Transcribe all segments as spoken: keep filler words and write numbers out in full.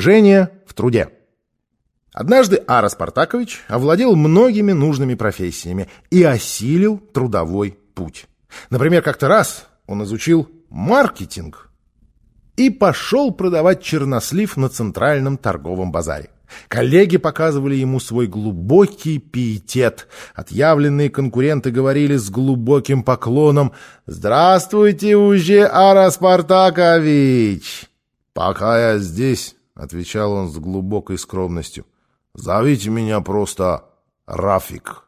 Жжение в труде. Однажды Ара Спартакович овладел многими нужными профессиями и осилил трудовой путь. Например, как-то раз он изучил маркетинг и пошел продавать чернослив на центральном торговом базаре. Коллеги показывали ему свой глубокий пиетет. Отъявленные конкуренты говорили с глубоким поклоном: «Здравствуйте, уже Ара Спартакович!» «Пока я здесь», — отвечал он с глубокой скромностью, — «зовите меня просто Рафик».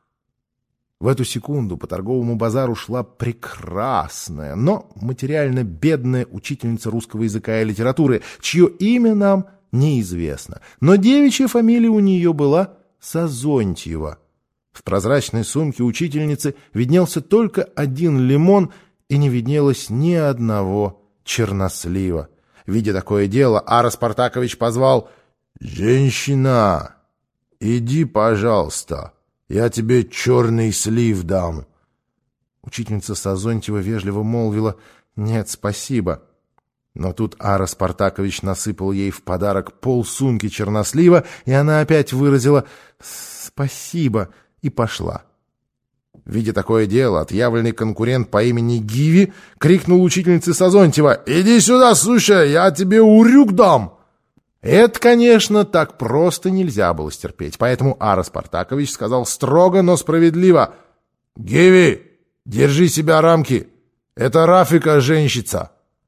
В эту секунду по торговому базару шла прекрасная, но материально бедная учительница русского языка и литературы, чье имя нам неизвестно, но девичья фамилия у нее была Сазонтьева. В прозрачной сумке учительницы виднелся только один лимон, и не виднелось ни одного чернослива. Видя такое дело, Ара Спартакович позвал: «Женщина, иди, пожалуйста, я тебе черный слив дам». Учительница Сазонтьева вежливо молвила: «Нет, спасибо». Но тут Ара Спартакович насыпал ей в подарок полсумки чернослива, и она опять выразила «спасибо» и пошла. Видя такое дело, отъявленный конкурент по имени Гиви крикнул учительнице Сазонтьева: «Иди сюда, слушай, я тебе урюк дам!» Это, конечно, так просто нельзя было стерпеть, поэтому Ара Спартакович сказал строго, но справедливо: «Гиви, держи себя рамки, это Рафика женщица».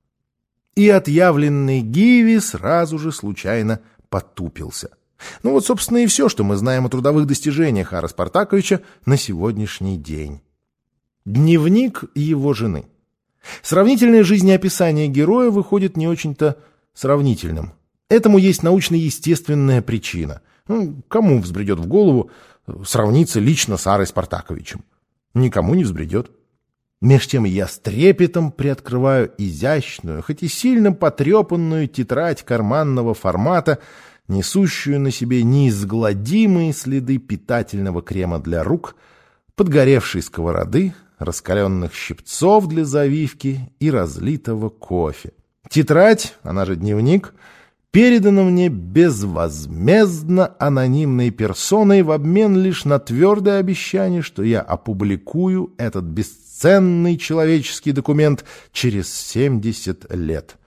И отъявленный Гиви сразу же случайно потупился. Ну вот, собственно, и все, что мы знаем о трудовых достижениях Ара Спартаковича на сегодняшний день. Дневник его жены. Сравнительное жизнеописание героя выходит не очень-то сравнительным. Этому есть научно-естественная причина. Ну, кому взбредет в голову сравниться лично с Арой Спартаковичем? Никому не взбредет. Меж тем я с трепетом приоткрываю изящную, хоть и сильно потрепанную тетрадь карманного формата, несущую на себе неизгладимые следы питательного крема для рук, подгоревшей сковороды, раскаленных щипцов для завивки и разлитого кофе. Тетрадь, она же дневник, передана мне безвозмездно анонимной персоной в обмен лишь на твердое обещание, что я опубликую этот бесценный человеческий документ через семьдесят лет.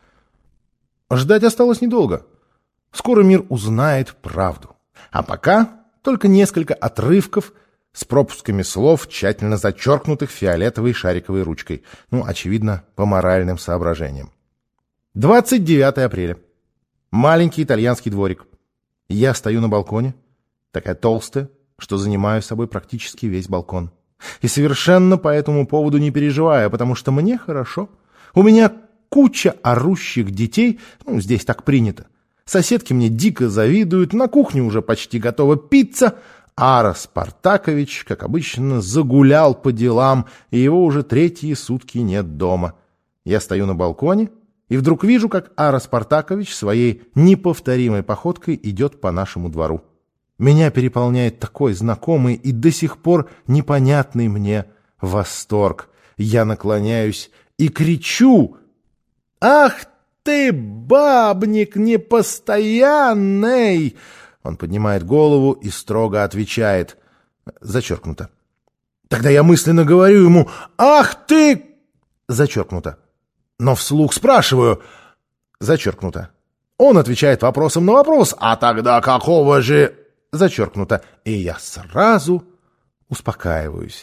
Ждать осталось недолго. Скоро мир узнает правду. А пока только несколько отрывков с пропусками слов, тщательно зачеркнутых фиолетовой шариковой ручкой. Ну, очевидно, по моральным соображениям. двадцать девятое апреля. Маленький итальянский дворик. Я стою на балконе, такая толстая, что занимаю собой практически весь балкон. И совершенно по этому поводу не переживаю, потому что мне хорошо. У меня куча орущих детей, ну, здесь так принято. Соседки мне дико завидуют, на кухне уже почти готова пицца. Ара Спартакович, как обычно, загулял по делам, и его уже третьи сутки нет дома. Я стою на балконе и вдруг вижу, как Ара Спартакович своей неповторимой походкой идет по нашему двору. Меня переполняет такой знакомый и до сих пор непонятный мне восторг. Я наклоняюсь и кричу: «Ах ты, бабник непостоянный!» Он поднимает голову и строго отвечает: зачеркнуто. Тогда я мысленно говорю ему: «Ах ты!» Зачеркнуто. Но вслух спрашиваю: зачеркнуто. Он отвечает вопросом на вопрос: «А тогда какого же?» Зачеркнуто. И я сразу успокаиваюсь.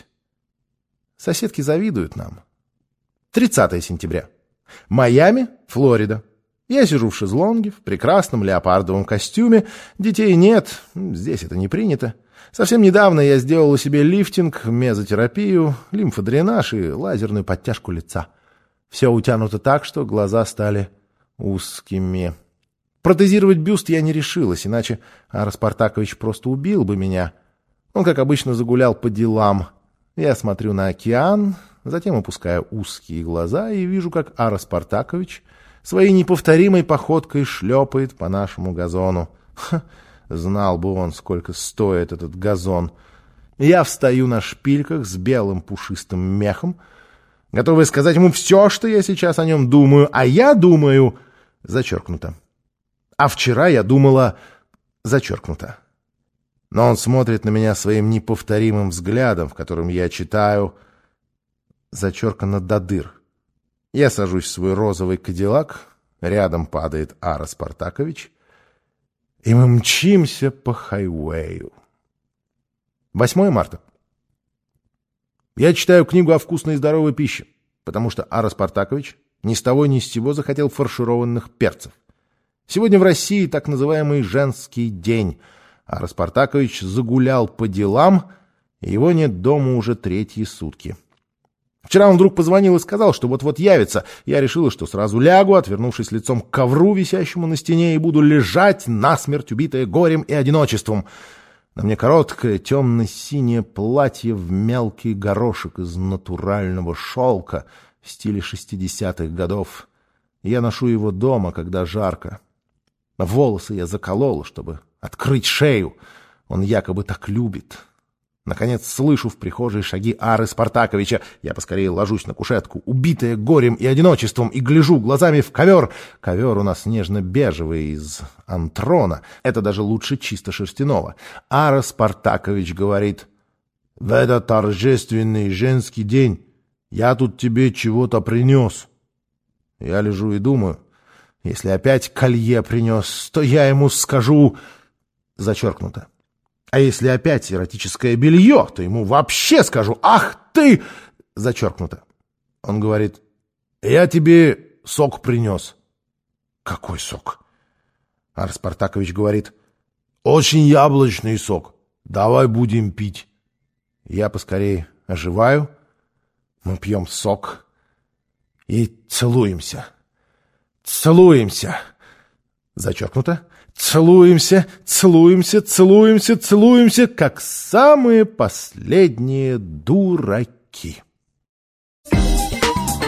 Соседки завидуют нам. тридцатое сентября. Майами, Флорида. Я сижу в шезлонге, в прекрасном леопардовом костюме. Детей нет, здесь это не принято. Совсем недавно я сделал себе лифтинг, мезотерапию, лимфодренаж и лазерную подтяжку лица. Все утянуто так, что глаза стали узкими. Протезировать бюст я не решилась, иначе Ара Спартакович просто убил бы меня. Он, как обычно, загулял по делам. Я смотрю на океан, затем опускаю узкие глаза и вижу, как Ара Спартакович своей неповторимой походкой шлепает по нашему газону. Ха, знал бы он, сколько стоит этот газон. Я встаю на шпильках с белым пушистым мехом, готовый сказать ему все, что я сейчас о нем думаю, а я думаю... Зачеркнуто. А вчера я думала... Зачеркнуто. Но он смотрит на меня своим неповторимым взглядом, в котором я читаю... Зачеркано до дыр. Я сажусь в свой розовый кадиллак, рядом падает Ара Спартакович, и мы мчимся по хайвею. восьмое марта. Я читаю книгу о вкусной и здоровой пище, потому что Ара Спартакович ни с того ни с сего захотел фаршированных перцев. Сегодня в России так называемый женский день. Ара Спартакович загулял по делам, и его нет дома уже третьи сутки. Вчера он вдруг позвонил и сказал, что вот-вот явится. Я решила, что сразу лягу, отвернувшись лицом к ковру, висящему на стене, и буду лежать насмерть, убитая горем и одиночеством. На мне короткое темно-синее платье в мелкий горошек из натурального шелка в стиле шестидесятых годов. Я ношу его дома, когда жарко. Волосы я заколола, чтобы открыть шею. Он якобы так любит. Наконец слышу в прихожей шаги Ары Спартаковича. Я поскорее ложусь на кушетку, убитая горем и одиночеством, и гляжу глазами в ковер. Ковер у нас нежно-бежевый, из антрона. Это даже лучше чисто шерстяного. Ара Спартакович говорит: «В этот торжественный женский день я тут тебе чего-то принес». Я лежу и думаю, если опять колье принес, то я ему скажу... Зачеркнуто. А если опять эротическое белье, то ему вообще скажу: «Ах ты!» Зачеркнуто. Он говорит: «Я тебе сок принес». «Какой сок?» Ар Спартакович говорит: «Очень яблочный сок. Давай будем пить». Я поскорее оживаю. Мы пьем сок и целуемся. Целуемся. Зачеркнуто. Целуемся, целуемся, целуемся, целуемся, как самые последние дураки.